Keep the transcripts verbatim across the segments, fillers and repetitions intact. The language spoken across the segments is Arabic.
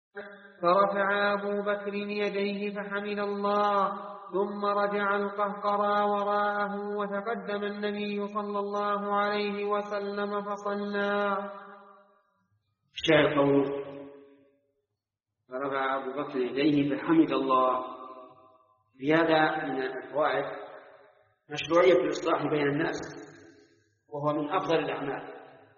فرفع أبو بكر يديه فحمد الله، ثم رجع القهقرى وراءه، وتقدم النبي صلى الله عليه وسلم فصلى. الشاهد قوله فرفع أبو بكر يديه فحمد الله. في هذا من الفوائد مشروعية الإصلاح بين الناس، وهو من أفضل الأعمال،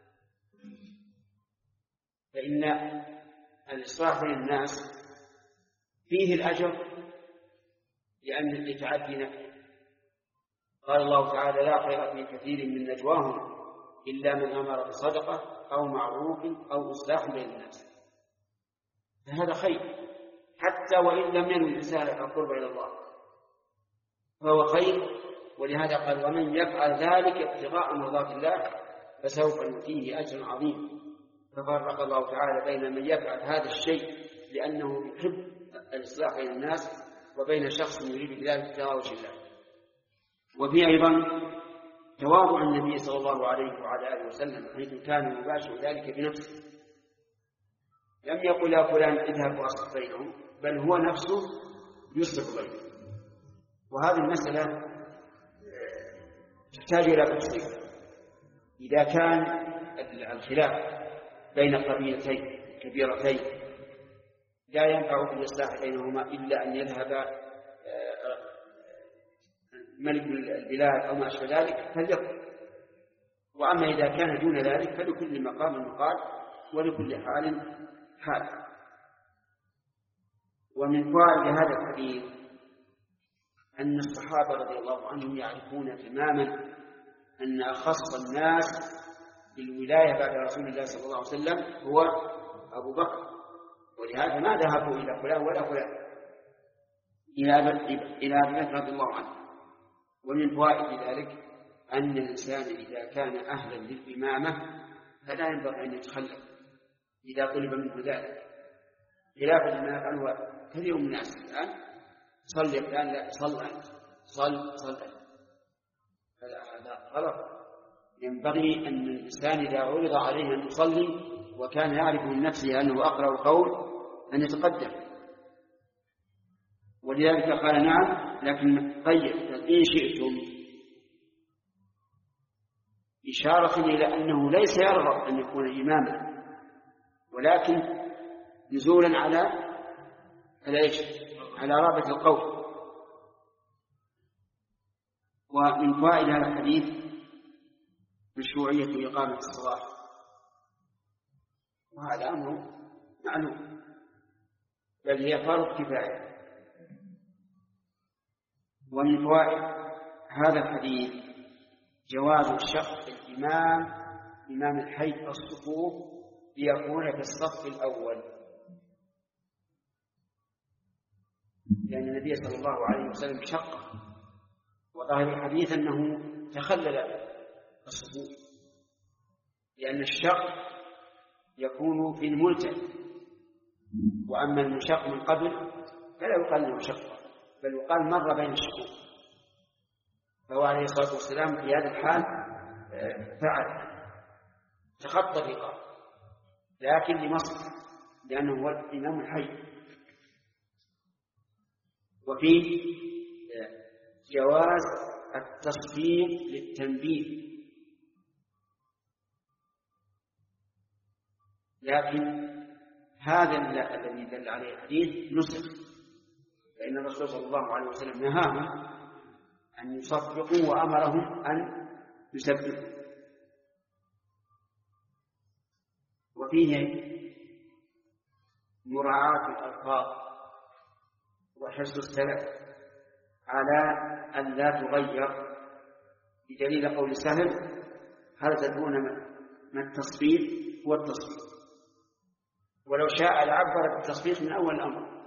فإن الإصلاح بين الناس فيه الأجر لأن يتعدي نفعه. قال الله تعالى: لا خير في كثير من نجواهم إلا من أمر بصدقة أو معروف أو إصلاح بين الناس. فهذا خير حتى وإن لم ينوي الإنسان القرب إلى الله فهو خير. ولهذا قال: ومن يفعل ذلك ابتغاء مرضات الله فسوف نؤتيه أجرا عظيما. ففرق الله تعالى بين من يفعل هذا الشيء لأنه يحب الإصلاح بين الناس وبين شخص يريد بذلك ابتغاء وجه الله. وفي أيضا تواضع النبي صلى الله عليه وعلى آله وسلم حيث كان يباشر ذلك بنفسه، لم يقل يا فلان اذهب واصلح بينهم، بل هو نفسه يصلح بينهم. وهذه المسألة تحتاج إلى تفصيل. إذا كان الخلاف بين قبيلتين كبيرتين لا ينفع في الإصلاح بينهما إلا أن يذهب ملك البلاد أو ما أشبه ذلك فليقل. وأما إذا كان دون ذلك فلكل مقام مقال ولكل حال حال. ومن فوائد هذا الحديث أن الصحابة رضي الله عنهم يعرفون تماما أن أخص الناس بالولاية بعد رسول الله صلى الله عليه وسلم هو أبو بكر، ولهذا ما ذهبوا إلى فلان ولا فلان، إلى أبي بكر رضي الله عنه. ومن فوائد ذلك أن الإنسان إذا كان أهلا للإمامة فلا ينبغي أن يتخلف إذا طلب منه ذلك، خلافا لما يفعله كثير من الناس الآن: صلي فلان، لا صل أنت، صل صل أنت. هذا غلط. ينبغي أن الإنسان إذا عرض عليه أن يصلي وكان يعرف من نفسه أنه أقرأ القول أن يتقدم. ولذلك قال: نعم، لكن طيب إن شئتم، إشارة إلى أنه ليس يرغب أن يكون إماما، ولكن نزولا على على رابط القول. ومن فوائد هذا الحديث مشروعية إقامة الصلاة، وهذا أمر معلوم، بل هي فرض كفاية. ومن فوائد هذا الحديث جواز شق الإمام إمام الحي الصفوف ليكون في الصف الأول، لأن النبي صلى الله عليه وسلم شق، وظاهر الحديث أنه تخلل الصفوف، لأن الشق يكون في الملتزم، وأما المشق من قبل فلا يقال له شق، بل يقال مر بين الشقوق. فهو عليه الصلاة والسلام في هذا الحال فعل تخطى الرقاب، لكن لمصلحة لأنه هو الإمام الحي. وفيه جواز التصفيق للتنبيه، لكن هذا الذي دل عليه الحديث نسخ، فإن الرسول صلى الله عليه وسلم نهاهم أن يصفقوا وأمرهم أن يسبحوا. وفيه مراعاة الألفاظ وحرص السلف على أن لا تغير، بدليل قول سهل: هل تدرون ما التصفيق؟ هو التصفيق، ولو شاء لعبر بالتصفيق من أول الأمر.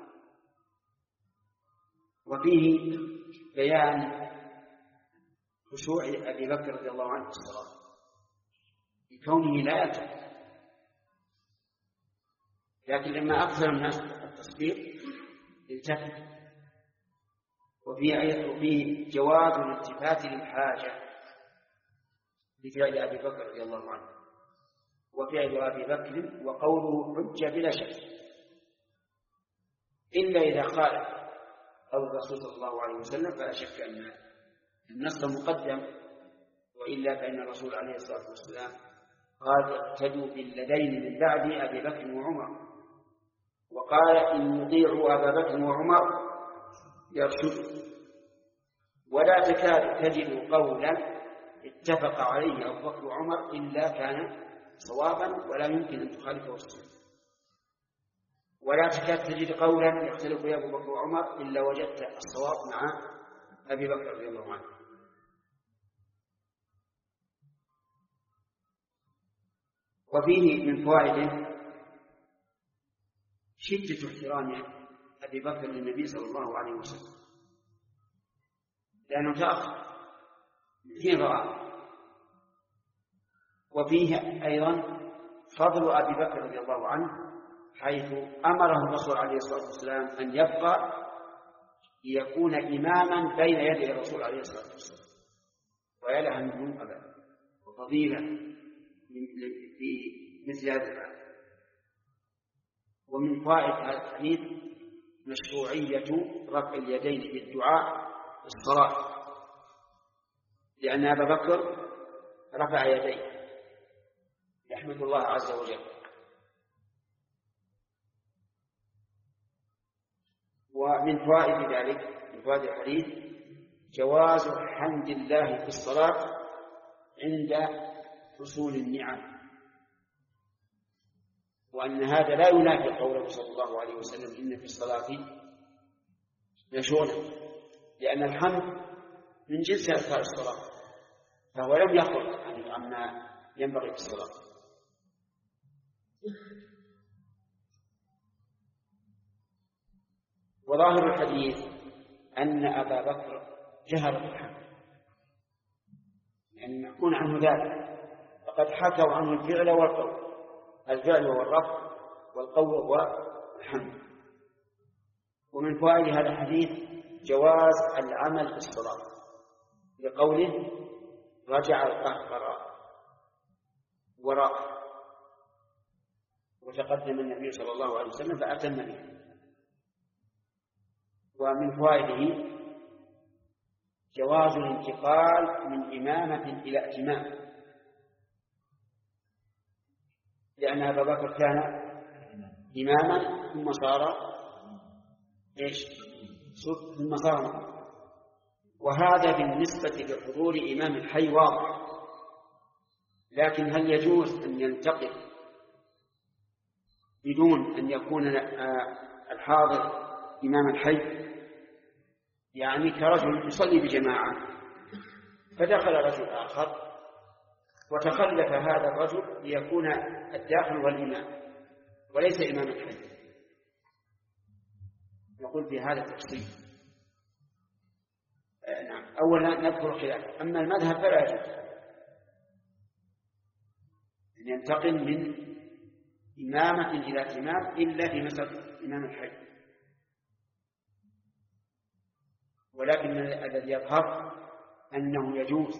وفيه بيان خشوع أبي بكر رضي الله عنه في الصلاة لكونه لا يلتفت، لكن لما أكثر الناس التصفيق التفت. وفيه جواز الالتفات للحاجة بفعل أبي بكر رضي الله عنه وفعل أبي بكر، وقوله حجة بلا شك، إلا إذا قال قول الرسول صلى الله عليه وسلم فلا شك أن النص مقدم، وإلا فإن الرسول عليه الصلاة والسلام قال اقتدوا بالذين من بعد أبي بكر وعمر، وقال إن يطيعوا أبا بكر وعمر يرشدوا. ولا تكاد تجد قولا اتفق عليه أبو بكر وعمر إلا كان صوابا ولا يمكن أن تخالفه السنة، ولا تكاد تجد قولا يختلف فيه أبو بكر وعمر إلا وجدت الصواب مع أبي بكر رضي الله عنه. وفيه من فوائده شدة احترام أبي بكر للنبي صلى الله عليه وسلم، لأنه تأخر حين رآه. وفيه أيضا فضل أبي بكر رضي الله عنه، حيث أمره الرسول عليه الصلاة والسلام أن يبقى ليكون إماما بين يدي الرسول عليه الصلاة والسلام، ويلها منه أبدا وفضيلة في مثل هذا الحال. ومن فوائد هذا الحديث مشروعية رفع اليدين في الدعاء في الصلاة، لأن أبا بكر رفع يديه يحمد الله عز وجل. ومن فوائد ذلك من فوائد الحديث جواز حمد الله في الصلاة عند حصول النعم، وأن هذا لا ينافي قوله صلى الله عليه وسلم إن في الصلاة لشغلا، لأن الحمد من جنس أذكار الصلاة، فهو لم يخرج عما ينبغي في الصلاة. وظاهر الحديث أن أبا بكر جهر بالحمد، يعني يكون عنه ذلك، فقد حكوا عنه الفعل والقول، الفعل والرفع والقول والحمد. ومن فوائد هذا الحديث جواز العمل في الصلاة، لقوله رجع القهقراء وراء، وتقدم النبي صلى الله عليه وسلم فأتم به. ومن فوائده جواز الانتقال من إمامة إلى ائتمام، لأن أبا بكر كان إماما ثم صار إيش؟ ثم صار. وهذا بالنسبة لحضور إمام الحي واضح، لكن هل يجوز أن ينتقل بدون أن يكون الحاضر إمام الحي؟ يعني كرجل يصلي بجماعة فدخل رجل آخر وتخلف هذا الرجل ليكون الداخل والإمام وليس إمام الحي، نقول في هذا التفصيل. آه نعم، أولا نذكر الخلاف. أما المذهب فلا يجوز أن ينتقل من إمامة إلى إمام إلا في مسألة إمام الحي، ولكن الذي يظهر أنه يجوز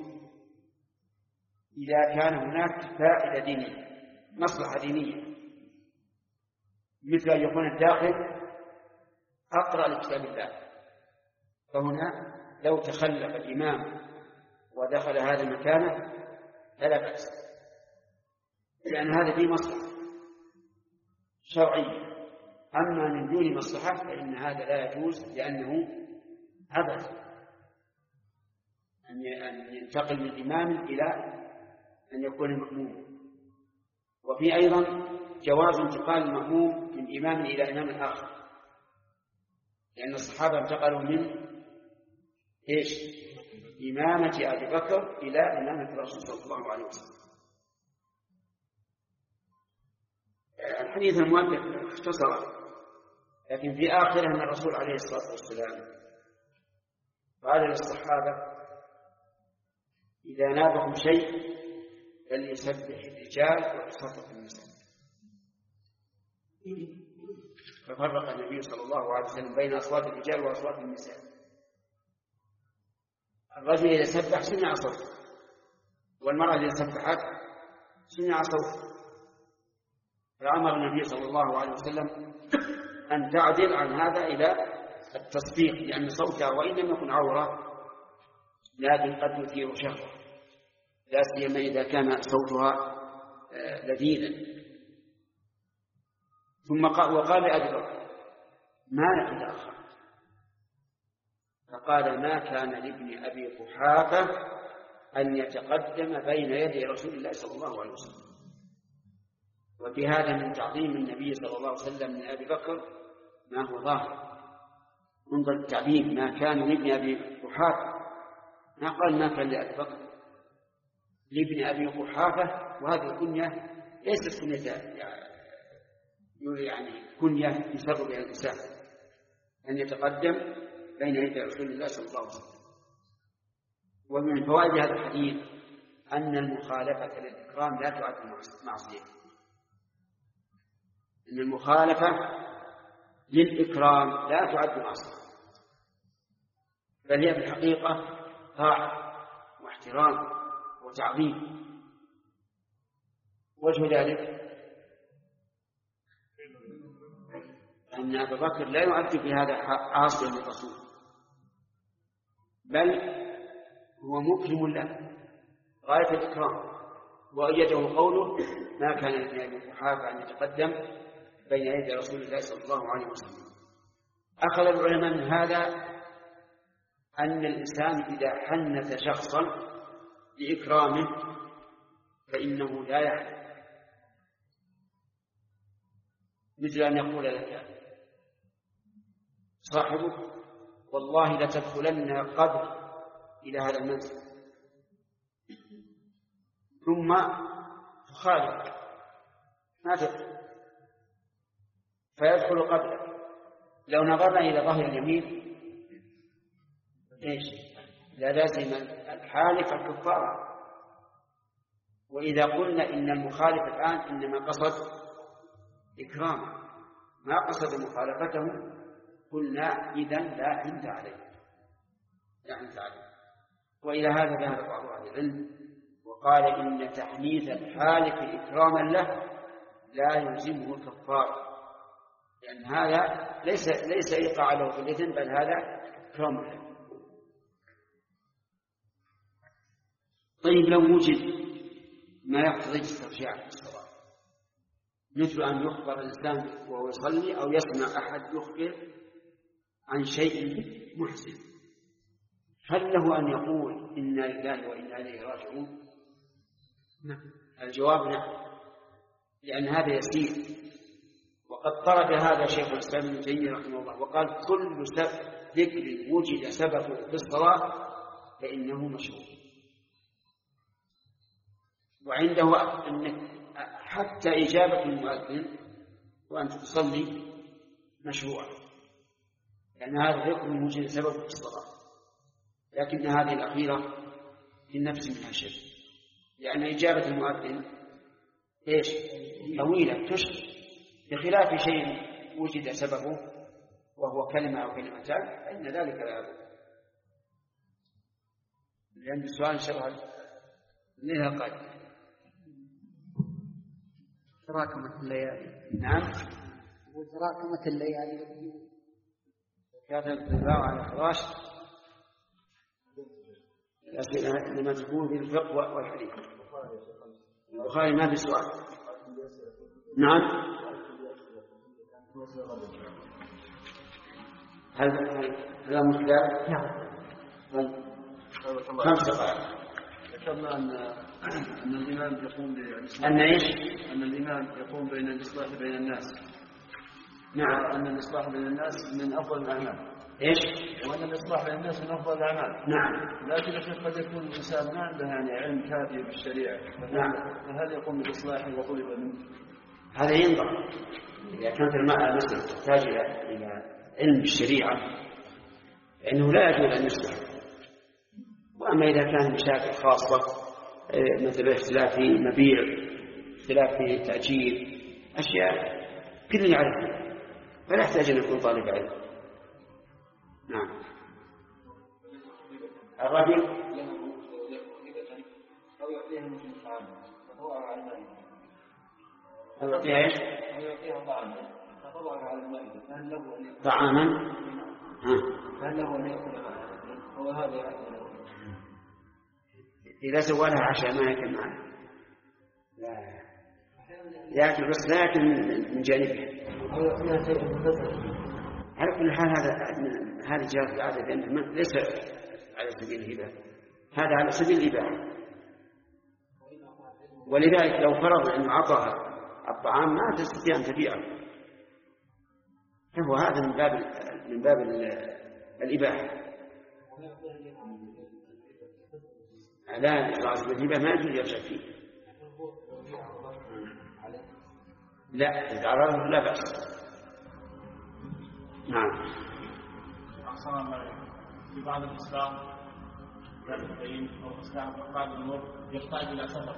إذا كان هناك فائدة دينية، مصلحة دينية، مثل أن يكون الداخل أقرأ لكتاب الله، فهنا لو تخلف الإمام ودخل هذا المكان فلا بأس، لأن هذا فيه مصلحة شرعية. أما من دون مصلحة فإن هذا لا يجوز، لأنه عبث أن ينتقل من إمام إلى أن يكون مأموم. وفي أيضا جواز انتقال المأموم من إمام إلى إمام آخر، لأن الصحابة انتقلوا من إيش؟ إمامة أبي بكر إلى إمامة الرسول صلى الله عليه وسلم. الحديث المؤلف اختصر، لكن في آخره أن الرسول عليه الصلاة والسلام قال للصحابة إذا نابهم شيء فليسبح الرجال ويصفق النساء، ففرق النبي صلى الله عليه وسلم بين أصوات الرجال وأصوات النساء. الرجل إذا سبح سمع صوته، والمرأة إذا سبحت سمع صوته، فأمر النبي صلى الله عليه وسلم أن تعدل عن هذا إلى التصديق، لأن صوتها وإن لم يكن عورة لكن قد يثير شهوة، لا سيما إذا كان صوتها لذيذا. ثم قال وقال لأبي بكر ما لك تأخرت؟ فقال ما كان لابن أبي قحافة أن يتقدم بين يدي رسول الله صلى الله عليه وسلم. وفي هذا من تعظيم النبي صلى الله عليه وسلم من أبي بكر ما هو ظاهر. انظر التعبير ما كان لابن أبي قحافة، ما قال ما كان لأبي بكر، لابن أبي قحافة. وهذه الكنية ليست كنية يعني كنية يسر بها الإنسان أن يتقدم بين يدي رسول الله صلى الله عليه وسلم. ومن فوائد هذا الحديث أن المخالفة للإكرام لا تعد معصية، أن المخالفة للإكرام لا تعد معصية، بل هي في الحقيقة طاعة واحترام وتعظيم. وجه ذلك أن أبا بكر لا يعد في هذا عاصيا للرسول، بل هو مكرم له غاية الإكرام. وأيده قوله ما كان لابن أبي قحافة أن يتقدم بين يدي رسول الله صلى الله عليه وسلم. أخذ العلماء من هذا أن الإنسان إذا حنث شخصا لإكرامه فإنه لا يعلم، مثل أن يقول لك صاحبك والله لتدخلن قبل إلى هذا المنزل، ثم تخالف ما تدخل فيدخل قبلك. لو نظرنا إلى ظهر اليمين إيش؟ لا لازم الحالف الكفارة. وإذا قلنا إن المخالف الآن إنما قصد إكرامه ما قصد مخالفته، قلنا إذن لا حنث عليه، لا حنث عليه. وإلى هذا ذهب بعض أهل العلم وقال إن تحنيث الحالف إكراما له لا يلزمه الكفارة، لأن هذا ليس ليس إيقاع له في الإثم، بل هذا إكرام له. طيب لو وجد ما يقتضي استرجاع في الصلاة، مثل أن يخبر الإنسان وهو يصلي أو يسمع أحد يخبر عن شيء محزن، هل له أن يقول إنا لله وإنا إليه راجعون؟ نعم. الجواب نعم، لأن هذا يسير. وقد طرد هذا شيخ الإسلام ابن تيمية رحمه الله وقال كل ذكر وجد سببه في الصلاة فإنه مشروع. وعنده أن حتى إجابة المؤذن وأنت تصلي مشروع، لأن هذا الحكم وجد سببه في الصلاة، لكن هذه الأخيرة في النفس منها شيء، لأن إجابة المؤذن إيش؟ طويلة تشغل، بخلاف شيء وجد سببه وهو كلمة أو كلمتان فإن ذلك لا يضر. لأن السؤال شرعا لها قال تراكمت الليالي. نعم، وتراكمت الليالي كانت الاتباع على الفراش الأسئلة إنما تكون في الفقه والحديث. البخاري ما في سؤال. نعم. هل هذا مختلف؟ نعم. خمس دقائق. ذكرنا أن أن الإمام يقوم بالإصلاح. أن إيش؟ أن الإمام يقوم بين الإصلاح بين الناس. نعم. أن الإصلاح بين الناس من أفضل الأعمال. إيش؟ وأن الإصلاح بين الناس من أفضل الأعمال. نعم. لكن الشيخ قد يكون الإنسان ما عنده يعني علم كافي بالشريعة. نعم. فهل يقوم بالإصلاح وطلب منه؟ هذا ينظر. إذا كانت المسألة تحتاج إلى علم بالشريعة فإنه لا يجوز أن يصلح. وأما إذا كان مشاكل خاصة مثل اختلاف في مبيع، اختلاف في تأجير، أشياء كل يعرفها فلا يحتاج أن يكون طالب علم. نعم. الرجل أو يعطيها مثل الطعام فهو على ذلك. أو يعطيها إيش؟ أو يعطيها طعام فهو طعاما هل له أن يأكل هو هذا يأكل؟ إذا سوى لها عشاء ما يأكل معه، لا يأكل بس لا يأكل من جانبه. على كل حال هذا هذا جاء في العادة لأنه ليس على سبيل الهبة، هذا على سبيل الإباحة. ولذلك لو فرض أن أعطاها الطعام ما تستطيع أن تبيعه، فهو هذا من باب من باب الإباحة. لا إخلاص بالهبة ما يجوز يرجع فيه. لا إذا عرضه لا بأس. نعم. أحسن الله في بعض الإسلام يدين أو إسلام بعض الأمور يحتاج إلى سفر،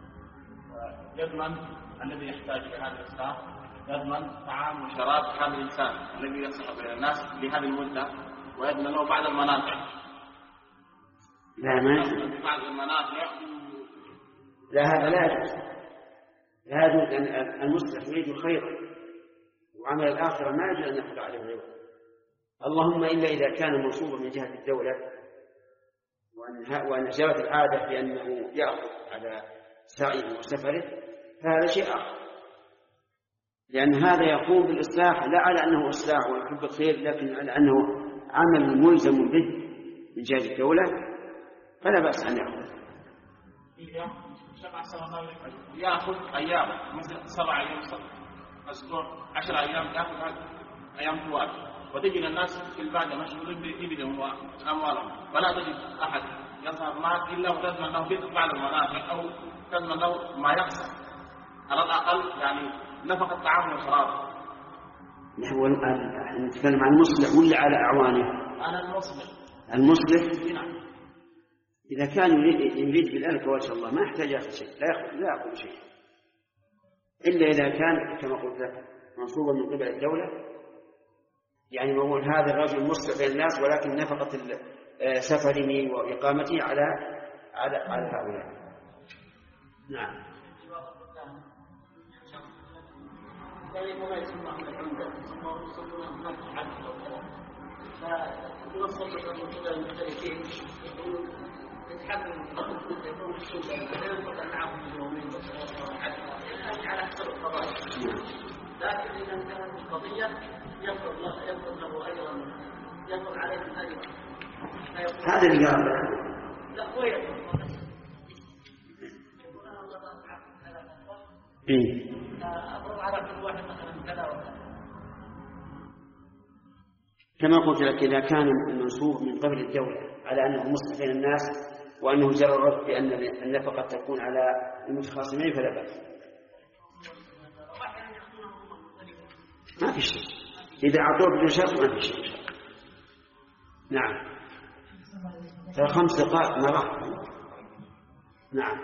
يضمن الذي يحتاج إلى هذا الإسلام يضمن طعام وشراب هذا الإنسان الذي يصل إلى الناس لهذه المدة، ويضمن له بعض المنافع. لا ما يجوز. بعض المنافع لا هذا لا يجوز، لا يجوز أن المسلم يريد الخير وعمل الآخرة ما يجوز أن يأخذ عليه غيره، اللهم إلا إذا كان منصوبا من جهة الدولة وأن جرت العادة بأنه يأخذ على سعيه وسفره، فهذا شيء آخر، لأن هذا يقوم بالإصلاح لا على أنه إصلاح ويحب الخير، لكن على أنه عمل ملزم به من جهة الدولة، فلا بأس أن يأخذ. يأخذ أيام مثل سبع أيام أسبوع عشر أيام يأخذ أيام طوال، وتجد الناس في البلد مشغولين بإبلهم وأموالهم، ولا تجد أحد يظهر معك إلا وتضمن له بعض المنافع أو تضمن له ما يحصل على الأقل يعني نفقة طعام وشراب. هو الآن نتكلم عن المصلح ولا على أعوانه؟ أنا المصلح. المصلح نعم. إذا كان يريد بذلك وجه الله ما يحتاج يأخذ شيء، لا يأخذ لا يأخذ شيء، إلا إذا كان كما قلت لك منصوبا من قبل الدولة، يعني نقول هذا الرجل مصلح بين الناس ولكن نفقة سفره وإقامته على على على هؤلاء. نعم. لكن إذا كانت القضية يفرض له يفرض له أيضا يفرض عليه الأجر. هذا اللي قال. لا هو يفرض. إيه. أفرض على كل واحد مثلا كذا وكذا. كما قلت لك إذا كان المنصوب من قبل الدولة على أنه مصلح بين الناس وأنه جرى الرد بأن النفقة تكون على المتخاصمين فلا بأس. ما في شيء إذا أعطوه بدون شرط ما في شيء. نعم. خمس دقائق ما راح. نعم.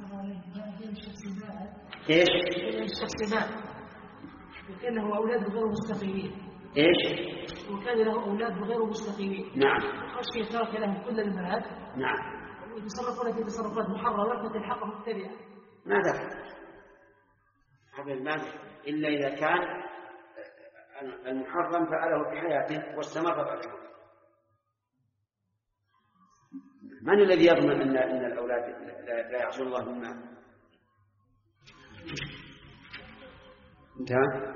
إيش؟ الشخص مات وكان له أولاد غير مستقيمين. إيش؟ وكان له أولاد غير مستقيمين. نعم. خشي ترك لهم كل البنات. نعم. ويتصرفون في تصرفات محرمة وتلحقهم التبعة. ما دخل. هذا المال إلا إذا كان المحرم فعله في حياته واستمر بعد موته. من الذي يضمن أن أن الأولاد لا يعصون الله مما انتهى؟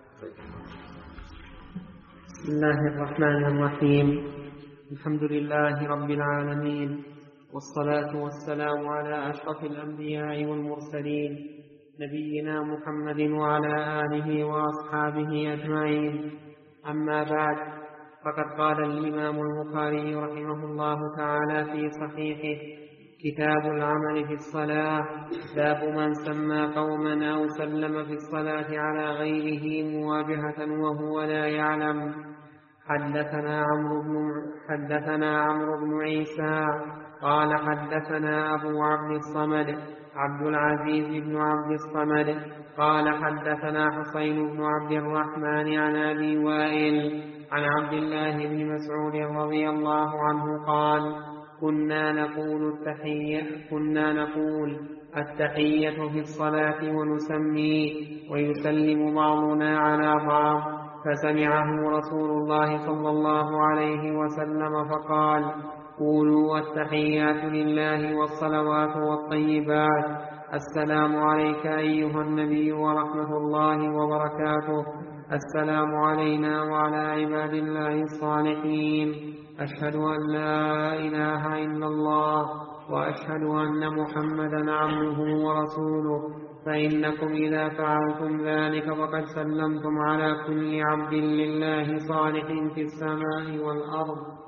بسم الله الرحمن الرحيم. الحمد لله رب العالمين، والصلاة والسلام على أشرف الأنبياء والمرسلين نبينا محمد وعلى آله وأصحابه أجمعين. أما بعد، فقد قال الإمام البخاري رحمه الله تعالى في صحيحه: كتاب العمل في الصلاة، باب من سمى قوما أو سلم في الصلاة على غيره مواجهة وهو لا يعلم. حدثنا عمرو بن حدثنا عمرو بن عيسى قال حدثنا أبو عبد الصمد عبد العزيز بن عبد الصمد قال حدثنا حسين بن عبد الرحمن عن أبي وائل عن عبد الله بن مسعود رضي الله عنه قال: كنا نقول التحية كنا نقول التحية في الصلاة ونسمي ويسلم بعضنا على بعض، فسمعه رسول الله صلى الله عليه وسلم فقال: قولوا التحيات لله والصلوات والطيبات، السلام عليك أيها النبي ورحمة الله وبركاته، السلام علينا وعلى عباد الله الصالحين، أشهد أن لا إله إلا الله وأشهد أن محمدا عبده ورسوله، فإنكم إذا فعلتم ذلك فقد سلمتم على كل عبد لله صالح في السماء والأرض.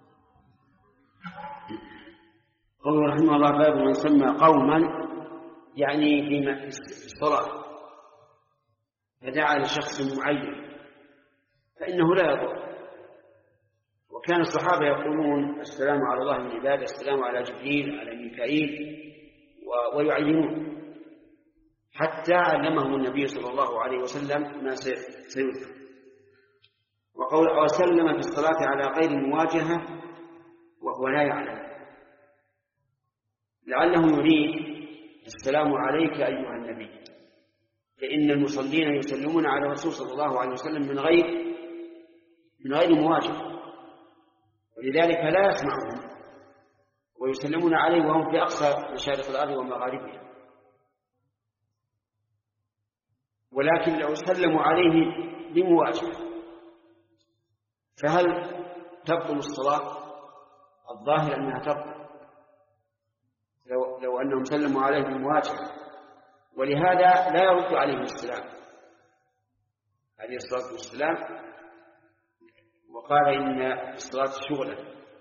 قوله رحمه الله: باب من سمى قوما، يعني في الصلاة فدعا لشخص معين فإنه لا يضر. وكان الصحابة يقولون: السلام على الله من عباده، السلام على جبريل، على ميكائيل، ويعلمون، حتى علمهم النبي صلى الله عليه وسلم ما سيذكر. وقول: وسلم في الصلاة على غير المواجهة وهو لا يعلم، لعله يريد السلام عليك أيها النبي، فإن المصلين يسلمون على الرسول صلى الله عليه وسلم من غير من غير مواجهة، ولذلك لا يسمعهم ويسلمون عليه وهم في أقصى مشارق الأرض ومغاربها. ولكن لو سلموا عليه بمواجهة فهل تبطل الصلاة؟ الظاهر أنها تبطل لو, لو أنهم سلموا عليه بمواجهة، ولهذا لا يرد عليه السلام عليه الصلاة والسلام، وقال: إن الصلاة شغلة.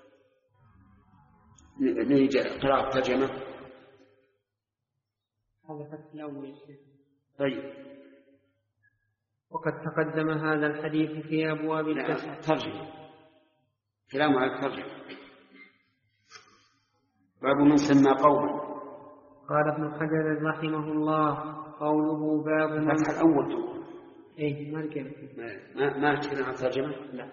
نريد قراءة ترجمة. هذا فتح الأول يا شيخ. طيب. وقد تقدم هذا الحديث في أبواب التشهد. ترجمة كلام على الترجمة. باب من سمى قوما. قال ابن حجر رحمه الله: قوله باب من فتح الأول. إيه ما كان ما ما تكلم عن الترجمة. لا.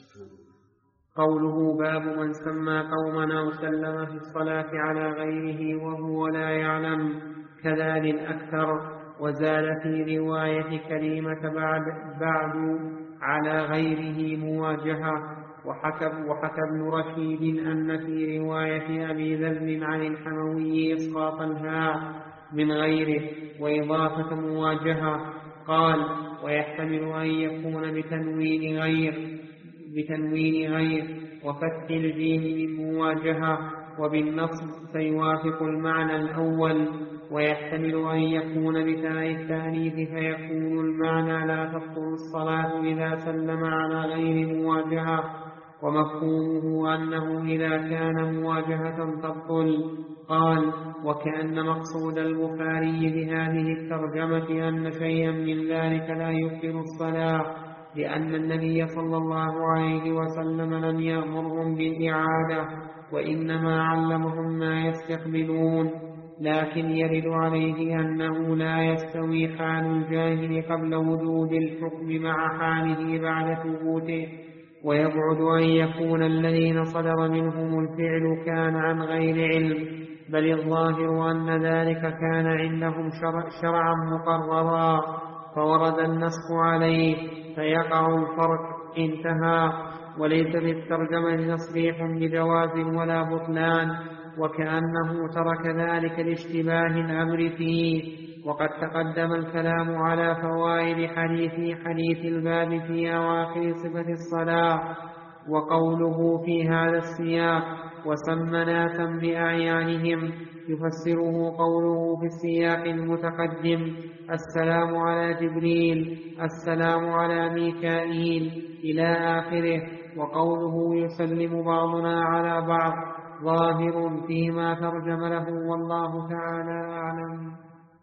قوله باب من سمى قوما أو سلم في الصلاة على غيره وهو لا يعلم، كذا للأكثر. وزاد في رواية كريمة بعد بعد على غيره مواجهة. وحكى وحكى ابن رشيد أن في رواية أبي ذر عن الحموي إسقاط الهاء من غيره وإضافة مواجهة. قال: ويحتمل أن يكون بتنوين غير بتنوين غير وفتح الجيم من مواجهة، وبالنصب فيوافق المعنى الأول. ويحتمل أن يكون بتاء التأنيث فيكون المعنى لا تبطل الصلاة إذا سلم على غير مواجهة، ومفهومه أنه إذا كان مواجهة تبطل. قال: وكأن مقصود البخاري بهذه الترجمة أن شيئا من ذلك لا يبطل الصلاة، لأن النبي صلى الله عليه وسلم لم يأمرهم بالإعادة، وإنما علمهم ما يستقبلون. لكن يرد عليه أنه لا يستوي حال الجاهل قبل وجود الحكم مع حاله بعد ثبوته، ويبعد أن يكون الذين صدر منهم الفعل كان عن غير علم، بل الظاهر أن ذلك كان عندهم شرع شرعا مقررا فورد النسخ عليه فيقع الفرق. انتهى. وليس بالترجمة تصريح بجواز ولا بطلان، وكأنه ترك ذلك لاشتباه الأمر فيه. وقد تقدم الكلام على فوائد حديث حديث الباب في أواخر صفة الصلاة. وقوله في هذا السياق: وسمى ناسا بأعيانهم، يفسره قوله في السياق المتقدم: السلام على جبريل، السلام على ميكائيل، إلى آخره. وقوله يسلم بعضنا على بعض ظاهر فيما ترجم له، والله تعالى أعلم.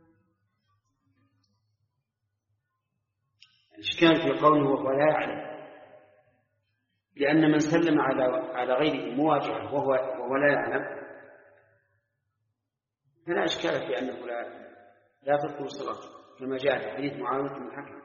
الإشكال في قوله وهو لا يعلم، لأن من سلم على على غيره مواجهة وهو وهو لا يعلم فلا إشكال في أنه لا لا تبطل الصلاة، كما جاء في حديث معاوية بن الحكم.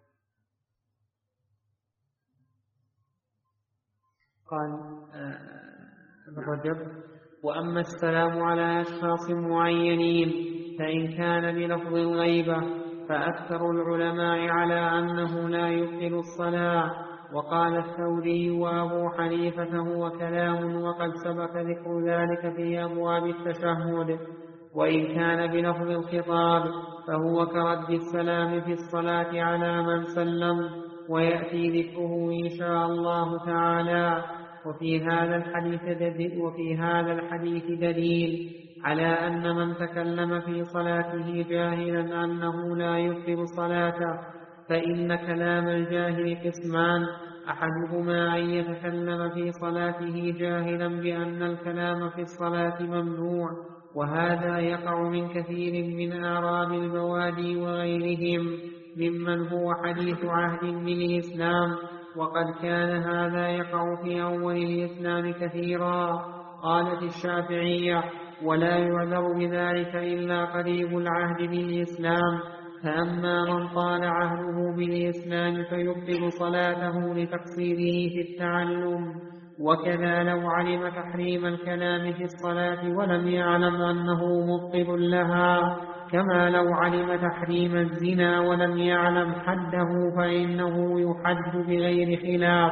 قال ابن رجب: وأما السلام على أشخاص معينين فإن كان بلفظ الغيبة فأكثر العلماء على أنه لا يبطل الصلاة. وقال الثوري وأبو حنيفة هو كلام وقد سبق ذكر ذلك في أبواب التشهد. وإن كان بلفظ الخطاب فهو كرد السلام في الصلاة على من سلم، ويأتي ذكره إن شاء الله تعالى. وفي هذا الحديث دليل, وفي هذا الحديث دليل على أن من تكلم في صلاته جاهلا أنه لا يبطل صلاته، فإن كلام الجاهل قسمان: أحدهما أن يتكلم في صلاته جاهلا بأن الكلام في الصلاة ممنوع، وهذا يقع من كثير من أعراب البوادي وغيرهم ممن هو حديث عهد بالإسلام، وقد كان هذا يقع في أول الإسلام كثيرا. قالت الشافعية: ولا يعذر بذلك إلا قريب العهد بالإسلام. فأما من طال عهده بالإسلام فيبطل صلاته لتقصيره في التعلم. وكذا لو علم تحريم الكلام في الصلاة ولم يعلم أنه مبطل لها، كما لو علم تحريم الزنا ولم يعلم حده فإنه يحد بغير خلاف.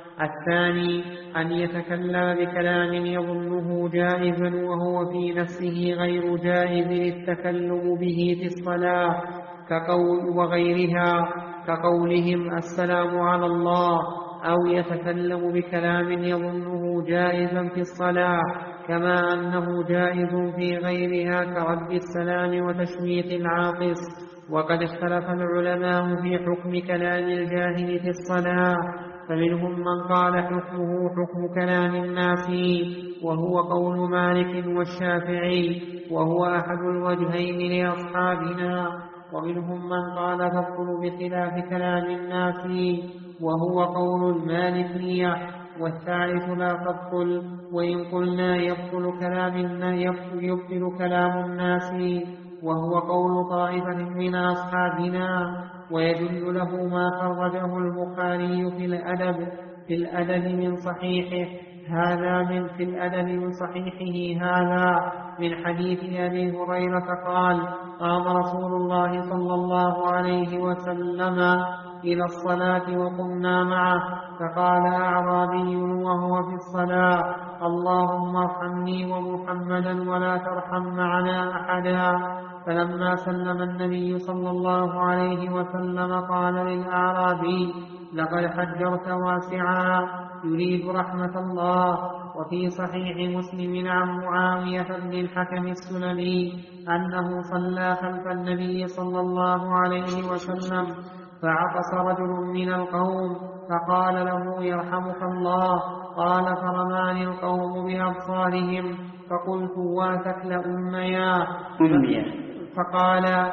الثاني أن يتكلم بكلام يظنه جائزا وهو في نفسه غير جائز للتكلم به في الصلاة كقول وغيرها كقولهم السلام على الله، أو يتكلم بكلام يظنه جائزا في الصلاة كما أنه جائز في غيرها كرد السلام وتشميت العاطس. وقد اختلف العلماء في حكم كلام الجاهل في الصلاة، فمنهم من قال حكمه حكم كلام الناس وهو قول مالك والشافعي، وهو أحد الوجهين لأصحابنا. ومنهم من قال تبطل بخلاف كلام الناس وهو قول المالكية، والثالث لا تبطل، وإن قلنا يبطل كلام يبطل كلام الناس وهو قول طائفة من أصحابنا. ويدل له ما خرجه البخاري في الأدب في الأدب من صحيحه هذا من في الأدب من صحيحه هذا من حديث أبي هريرة قال: قام رسول الله صلى الله عليه وسلم إلى الصلاة وقمنا معه، فقال أعرابي وهو في الصلاة: اللهم ارحمني ومحمدا ولا ترحم معنا أحدا. فلما سلم النبي صلى الله عليه وسلم قال للأعرابي: لقد حجرت واسعا، يريد رحمة الله. وفي صحيح مسلم عن معاوية بن الحكم السلمي أنه صلى خلف النبي صلى الله عليه وسلم، فعطس رجل من القوم فقال له: يرحمك الله. قال: فرماني القوم بأبصارهم فقلت: واتك لأميا. فقال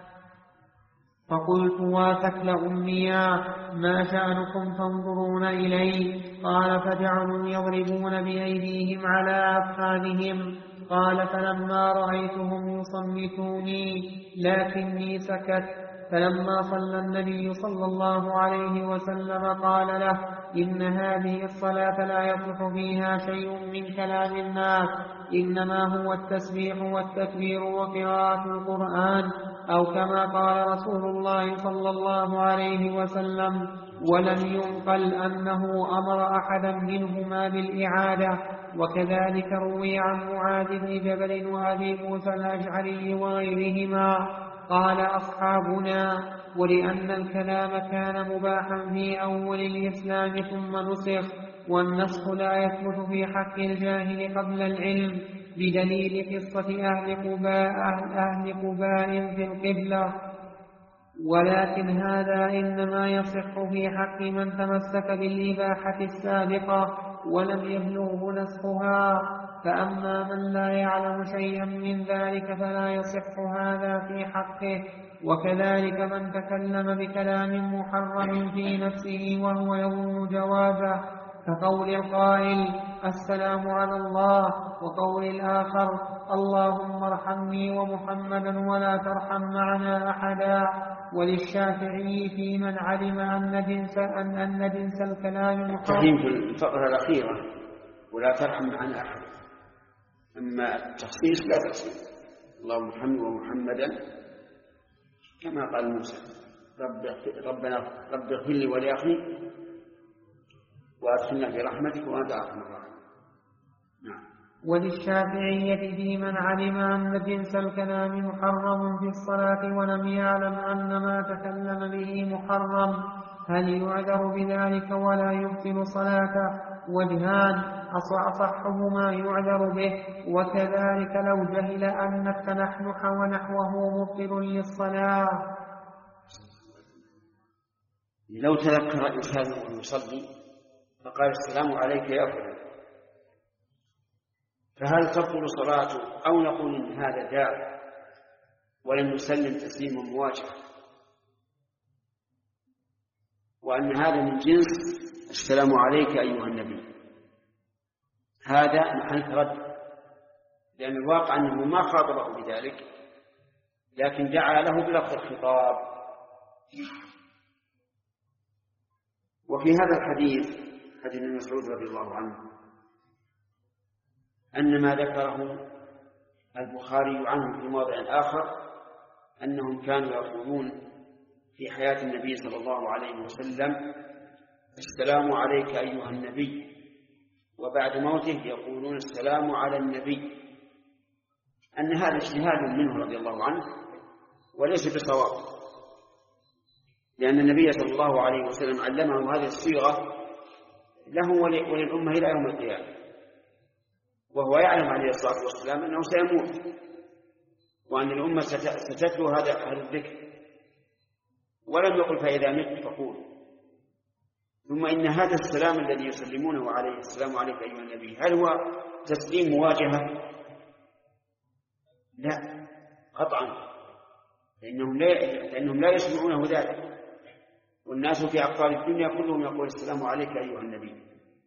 فقلت: واتك لأميا، ما شأنكم تنظرون إلي؟ قال: فجعلوا يضربون بأيديهم على أفخاذهم. قال: فلما رأيتهم يصمتوني لكني سكت. فلما صلى النبي صلى الله عليه وسلم قال له: إن هذه الصلاة لا يصح فيها شيء من كلام الناس، إنما هو التسبيح والتكبير وقراءة القرآن، أو كما قال رسول الله صلى الله عليه وسلم. ولم ينقل أنه أمر أحدا منهما بالإعادة. وكذلك روي عن معاذ بن جبل وأبي موسى الأشعري وغيرهما قال أصحابنا: ولأن الكلام كان مباحا في أول الإسلام ثم نسخ، والنسخ لا يثبت في حق الجاهل قبل العلم، بدليل قصة أهل قباء, أهل قباء في القبلة. ولكن هذا إنما يصح في حق من تمسك بالإباحة السابقة ولم يبلغه نسخها. فأما من لا يعلم شيئا من ذلك فلا يصح هذا في حقه. وكذلك من تكلم بكلام محرم في نفسه وهو يظن جوازه، كقول القائل: السلام على الله، وقول الآخر: اللهم ارحمني ومحمدا ولا ترحم معنا أحدا. وللشافعي في من علم أن جنس, أن أن جنس الكلام محرم في الفقرة الأخيرة: ولا ترحم معنا أحد. أما التخصيص لا تخصيص، اللهم محمد ومحمدا كما قال موسى رب ربنا رب اغفر لي ولأخي وأدخلنا في رحمتك وأنت أرحم الراحمين. نعم. وللشافعية في من علم أن جنس الكلام محرم في الصلاة ولم يعلم أن ما تكلم به محرم هل يعذر بذلك ولا يبطل صلاته؟ وجهان أصحهما يعذر به، وكذلك لو جهل أن التنحنح ونحوه مبطل للصلاة. لو تذكر الإنسان وهو يصلي فقال السلام عليك يا فلان، فهل تبطل صلاته أو نقول إن هذا داء ولم يسلم تسليما مواجهة، وأن هذا من جنس السلام عليك أيها النبي؟ هذا محل رد، لأن الواقع أنه ما خاطبه بذلك لكن دعا له بلفظ الخطاب. وفي هذا الحديث حديث ابن مسعود رضي الله عنه أن ما ذكره البخاري عنه في موضع آخر أنهم كانوا يقولون في حياة النبي صلى الله عليه وسلم السلام عليك أيها النبي، وبعد موته يقولون السلام على النبي، أن هذا اجتهاد منه رضي الله عنه وليس بصواب، لأن النبي صلى الله عليه وسلم علمه هذه الصيغة له وللأمة إلى يوم القيامة، وهو يعلم عليه الصلاة والسلام أنه سيموت وأن الأمة ستتلو هذا الذكر، ولم يقل فإذا مت فقول. ثم إن هذا السلام الذي يسلمونه عليه السلام عليك أيها النبي هل هو تسليم مواجهة؟ لا قطعا، لأنهم لا, لأنهم لا يسمعونه ذلك، والناس في أقطار الدنيا كلهم يقول السلام عليك أيها النبي.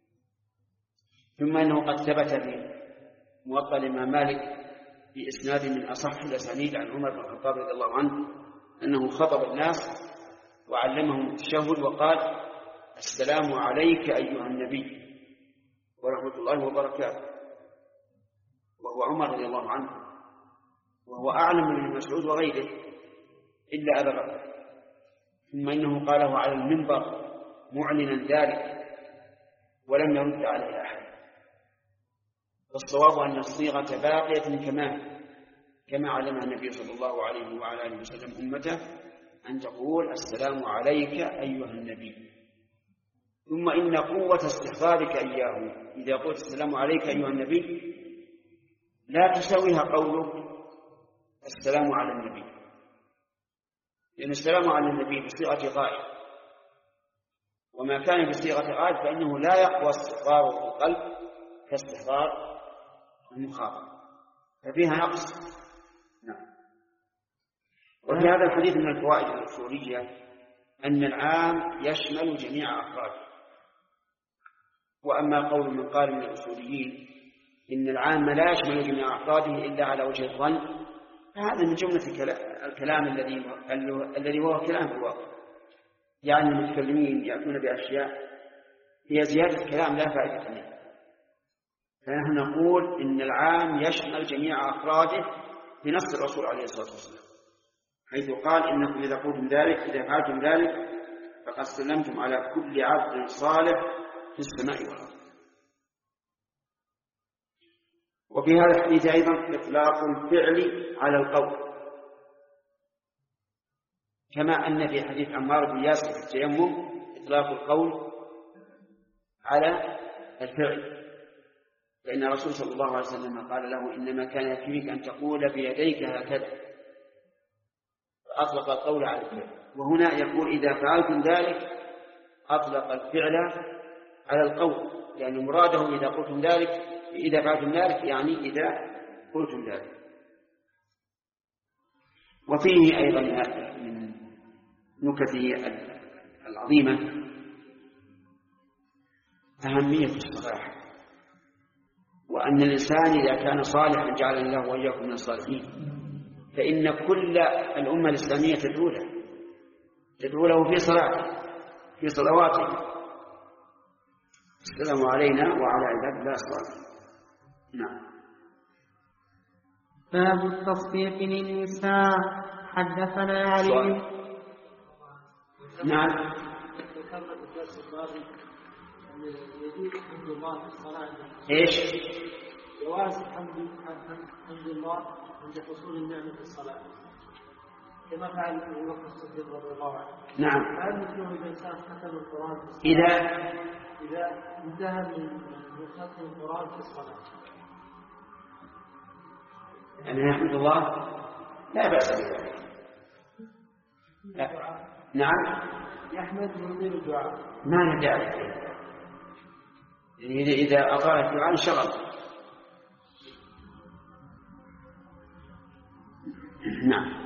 ثم أنه قد ثبت في موطأ الإمام مالك بإسناد من أصح الأسانيد عن عمر بن الخطاب رضي الله عنه أنه خطب الناس وعلمهم التشهد وقال السلام عليك أيها النبي ورحمة الله وبركاته، وهو عمر رضي الله عنه، وهو أعلم من ابن مسعود وغيره إلا أبا بكر. ثم إنه قاله على المنبر معلنا ذلك ولم يرد عليه أحد. والصواب أن الصيغة باقية كما كما علمها النبي صلى الله عليه وعلى آله وسلم أمته أن تقول السلام عليك أيها النبي. ثم إن قوة استحضارك إياه إذا قلت السلام عليك أيها النبي لا تساويها قولك السلام على النبي، لأن السلام على النبي بصيغة غائب، وما كان بصيغة غائب فإنه لا يقوى استحضاره في القلب كاستحضار المخاطب، ففيها نقص. نعم. وفي هذا الحديث من الفوائد الأصولية أن العام يشمل جميع أفراده. وأما قول من قال من الأصوليين إن العام لا يشمل جميع أفراده إلا على وجه الظن، فهذا من جملة الكلام الذي الذي هو كلام في الواقع، يعني المتكلمين يأتون بأشياء هي زيادة كلام لا فائدة منها. فنحن نقول إن العام يشمل جميع أفراده بنص الرسول عليه الصلاة والسلام، حيث قال إنكم إذا قلتم ذلك إذا فعلتم ذلك فقد سلمتم على كل عبد صالح في السماء والأرض. وفي هذا الحديث أيضا إطلاق الفعل على القول، كما أن في حديث عمار بن ياسر في التيمم إطلاق القول على الفعل، لأن الرسول صلى الله عليه وسلم قال له إنما كان يكفيك أن تقول بيديك هكذا، فأطلق القول على الفعل. وهنا يقول إذا فعلتم ذلك أطلق الفعل على القول، يعني مراده إذا قلتم ذلك إذا فعلتم ذلك يعني إذا قلتم ذلك. وفيه أيضا من نكته العظيمة أهمية الصلاح، وأن الإنسان إذا كان صالحا جعل الله وإياكم من الصالحين فإن كل الأمة الإسلامية تدعو له تدعو له في صلاته في صلواته. السلام علينا وعلى عباد الله الصالحين. نعم. باب التصفيق للنساء. حدثنا علي. نعم. ذكرنا في الدرس الماضي أن يجوز حمد الله في الصلاة. إيش؟ جواز حمد حمد الله عند حصول النعمة في الصلاة، كما فعل أبو بكر الصديق رضي الله عنه. نعم. فهل مثله إذا إنسان ختم القرآن في الصلاة؟ إذا إذا انتهى من ختم القرآن في الصلاة. يعني يحمد الله لا بأس بذلك. لا. نعم. يحمد ويطيل الدعاء. ما ندعي. يعني إذا أطال الدعاء انشغل. نعم.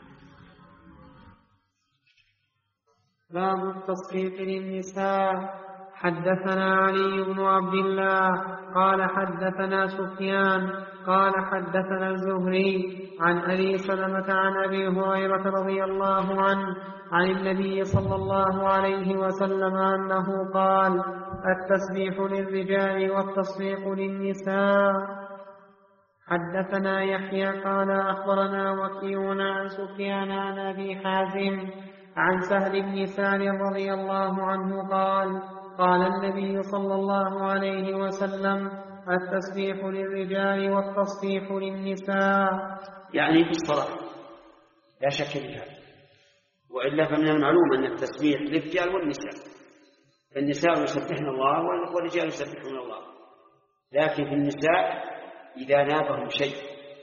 باب التصفيق للنساء. حدثنا علي بن عبد الله قال حدثنا سفيان قال حدثنا الزهري عن أبي سلمة عن أبي هريرة رضي الله عنه عن النبي صلى الله عليه وسلم أنه قال: التسبيح للرجال والتصفيق للنساء. حدثنا يحيى قال أخبرنا وكيع عن سفيان عن أبي حازم عن سهل بن سعد رضي الله عنه قال: قال النبي صلى الله عليه وسلم: التسبيح للرجال والتصفيح للنساء. يعني في الصلاة لا شك بها، وإلا فمن المعلوم أن التسبيح للرجال والنساء، فالنساء يسبحن الله والرجال يسبحون الله، لكن في النساء إذا نابهم شيء،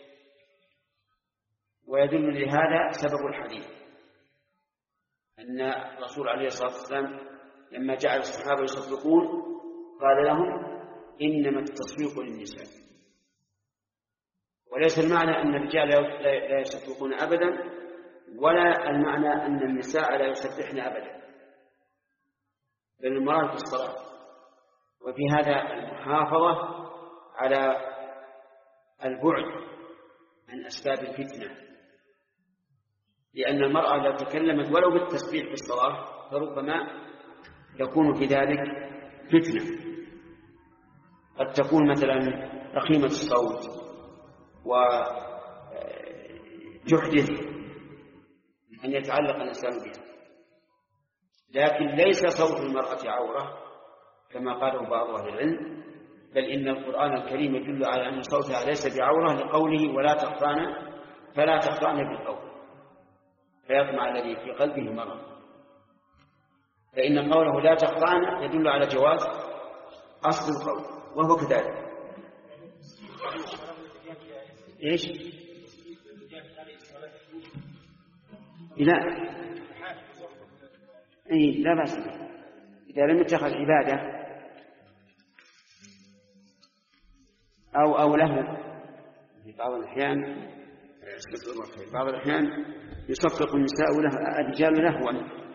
ويدل لهذا سبب الحديث أن الرسول عليه الصلاة والسلام لما جعل الصحابة يصفقون قال لهم: إنما التصفيق للنساء. وليس المعنى أن الرجال لا يصفقون أبدا، ولا المعنى أن النساء لا يسبحن أبدا، بل المراد في الصلاة. وفي هذا المحافظة على البعد عن أسباب الفتنة، لأن المرأة لو تكلمت ولو بالتسبيح في الصلاة فربما يكون في ذلك فتنة، قد تكون مثلا رخيمة الصوت وتحدث أن يتعلق الإنسان بها. لكن ليس صوت المرأة عورة كما قاله بعض أهل العلم، بل إن القرآن الكريم يدل على أن صوتها ليس بعورة لقوله: ولا تخضعن فلا تخضعن بالقول فيطمع الذي في قلبه مرض. فإن قوله لا تخضعن يدل على جواز أصل القول، وهو كذلك. إيش؟ لا أي لا بأس إذا لم يتخذ عبادة أو أو له. في بعض الأحيان بعض الأحيان يصفق النساء له الرجال لهوا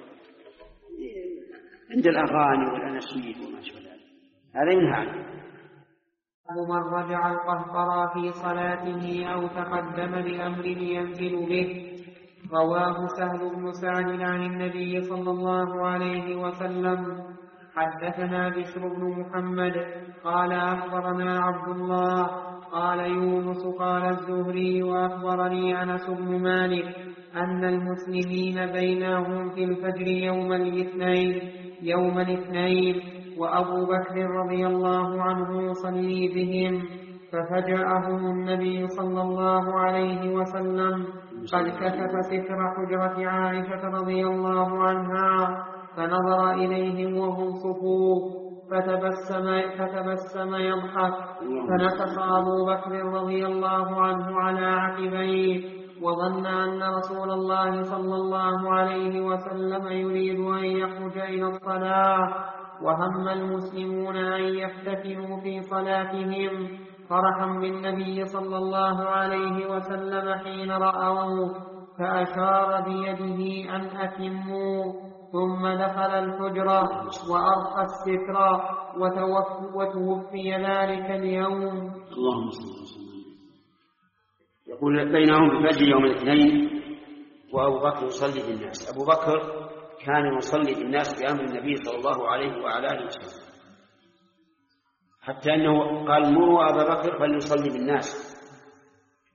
عند الأغاني والأناشيد وما شابه ذلك، هذا ينهى عنه. من رجع القهقرى في صلاته أو تقدم بأمر ينزل به. رواه سهل بن سعد عن النبي صلى الله عليه وسلم. حدثنا بشر بن محمد قال أخبرنا عبد الله قال يونس قال الزهري وأخبرني أنس بن مالك أن المسلمين بينهم في الفجر يوم الاثنين يوم الاثنين وأبو بكر رضي الله عنه يصلي بهم، ففجأهم النبي صلى الله عليه وسلم قد كشف ستر حجرة عائشة رضي الله عنها، فنظر إليهم وهم صفوف فتبسم, فتبسم يضحك، فنكص أبو بكر رضي الله عنه على عقبيه وظن أن رسول الله صلى الله عليه وسلم يريد أن يخرج إلى الصلاة، وهم المسلمون أن يفتتنوا في صلاتهم فرحا بالنبي صلى الله عليه وسلم حين رأوه، فأشار بيده أن أتموا، ثم دخل الحجرة وأرخى الستر وتوفي ذلك اليوم. اللهم صل وسلم. يقول بينهم بفجر يوم الاثنين وأبو بكر يصلي بالناس. أبو بكر كان يصلي بالناس بأمر النبي صلى الله عليه وعلى آله وسلم، حتى أنه قال: مروا أبا بكر فليصلي بالناس.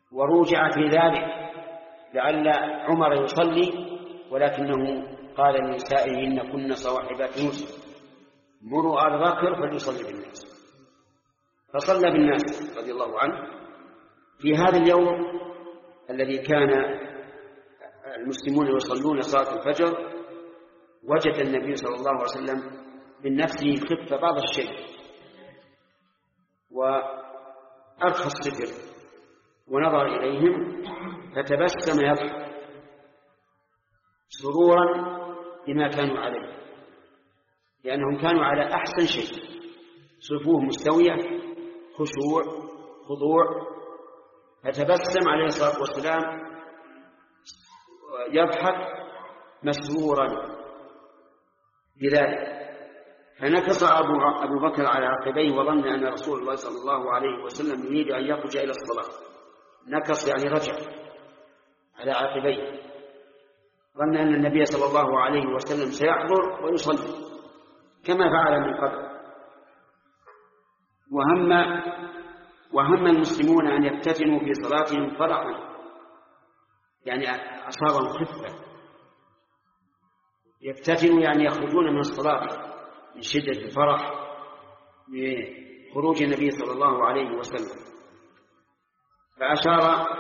وروجع في ذلك لعل عمر يصلي، ولكنه قال لنسائه إن كن صواحبات يوسف مروا آل بكر فليصلي بالناس، فصلى بالناس رضي الله عنه. في هذا اليوم الذي كان المسلمون يصلون صلاة الفجر وجد النبي صلى الله عليه وسلم من نفسه خف بعض الشيء وأرخى الستر، ونظر إليهم فتبسم يضحك سرورا بما كانوا عليه، لأنهم كانوا على أحسن شيء، صفوه مستوية، خشوع، خضوع، فتبسم عليه الصلاة والسلام يضحك مسرورا بذلك. فنكص أبو بكر على عقبيه وظن أن رسول الله صلى الله عليه وسلم يريد أن يخرج إلى الصلاة. نكص يعني رجع على عقبيه، ظن أن النبي صلى الله عليه وسلم سيحضر ويصلي كما فعل من قبل. وهم وهم المسلمون أن يفتتنوا في صلاتهم فرحا، يعني أصابهم خفة، يفتتنوا يعني يخرجون من الصلاة من شدة الفرح بخروج النبي صلى الله عليه وسلم. فأشار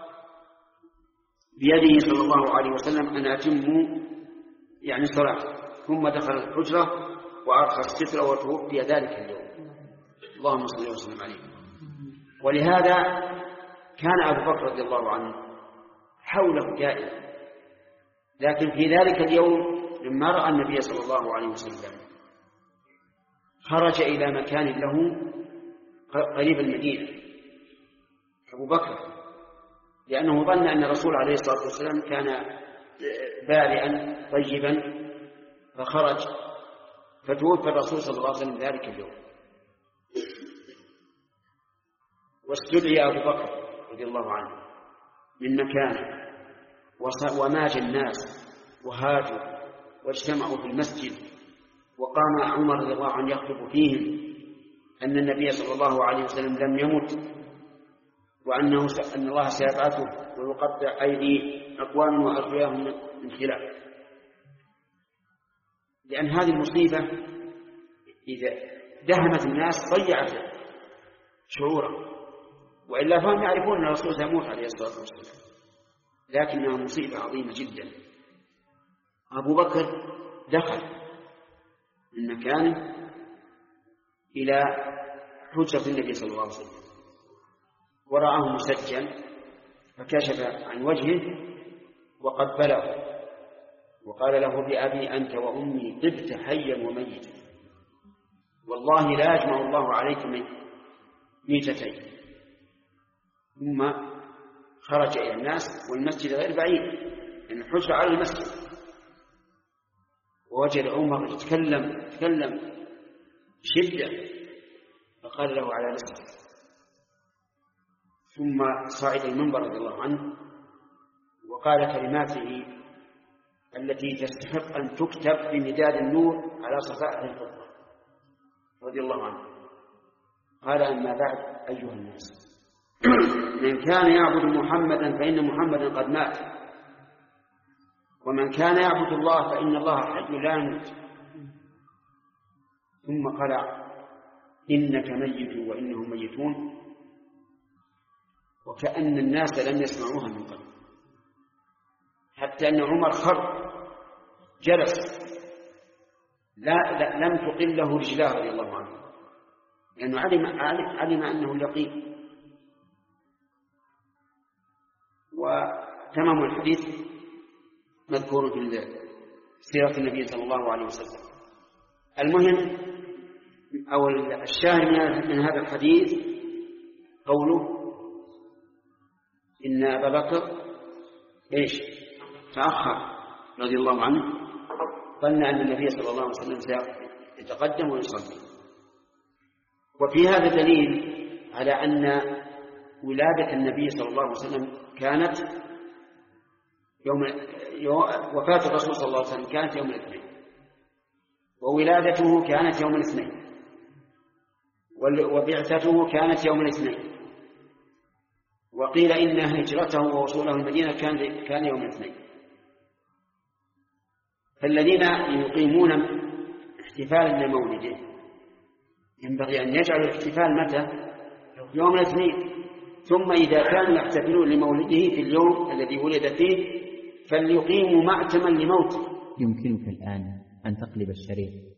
بيده صلى الله عليه وسلم أن أتموا يعني صلاة، ثم دخل الحجرة وأرخى الستر وتوفي ذلك اليوم. اللهم صل وسلم عليه. ولهذا كان أبو بكر رضي الله عنه حوله دائما، لكن في ذلك اليوم لما رأى النبي صلى الله عليه وسلم خرج إلى مكان له قريب المدينة أبو بكر، لأنه ظن أن الرسول عليه الصلاة والسلام كان بارئا طيبا فخرج، فتوفى الرسول صلى الله عليه وسلم ذلك اليوم. واستدعي أبو بكر رضي الله عنه من مكانه، وماج الناس وهاجوا واجتمعوا في المسجد، وقام عمر رضي الله عنه يخطب فيهم أن النبي صلى الله عليه وسلم لم يمت، وأنه أن الله سيبعثه ويقطع أيدي أقوام وأرجلهم من خلاف. لأن هذه المصيبة إذا دهمت الناس ضيعت شعورا، وإلا فهم يعرفون أن الرسول سيموت عليه الصلاة والسلام، لكنها مصيبة عظيمة جدا. أبو بكر دخل من مكانه إلى حجرة النبي صلى الله عليه وسلم ورآه مسجلا، فكشف عن وجهه وقبله وقال له بأبي أنت وأمي طبت حيا وميتا، والله لا يجمع الله عليك ميتتين. ثم خرج إلى الناس والمسجد غير بعيد، لأن الحجرة على المسجد، ووجد عمر يتكلم يتكلم بشدة فقال له على رسله، ثم صعد المنبر رضي الله عنه وقال كلماته التي تستحق أن تكتب بمداد النور على صفائح الفضة رضي الله عنه. قال أما بعد أيها الناس، من كان يعبد محمدا فإن محمدا قد مات، ومن كان يعبد الله فإن الله حي لا يموت. ثم قال إنك ميت وإنهم ميتون، وكأن الناس لم يسمعوها من قبل، حتى أن عمر خر جلس لا, لا لم تقله رجلاه رضي الله عنه، لأنه علم, علم أنه اليقين. وتمام الحديث مذكور في سيرة النبي صلى الله عليه وسلم. المهم أو الشاهد من هذا الحديث قوله إن أبا بكر إيش تأخر رضي الله عنه، ظن أن النبي صلى الله عليه وسلم سيتقدم ويصلي. وفي هذا دليل على أن ولادة النبي صلى الله عليه وسلم كانت يوم وفاة الرسول صلى الله عليه وسلم كانت يوم الاثنين، وولادته كانت يوم الاثنين، وبعثته كانت يوم الاثنين، وقيل إن هجرته ووصوله المدينة كان كان يوم الاثنين. فالذين يقيمون احتفالا لمولده ينبغي أن يجعلوا الاحتفال متى؟ يوم الاثنين. ثم إذا كانوا يحتفلون لمولده في اليوم الذي ولد فيه فليقيموا معتما لموته. يمكنك الآن أن تقلب الشريط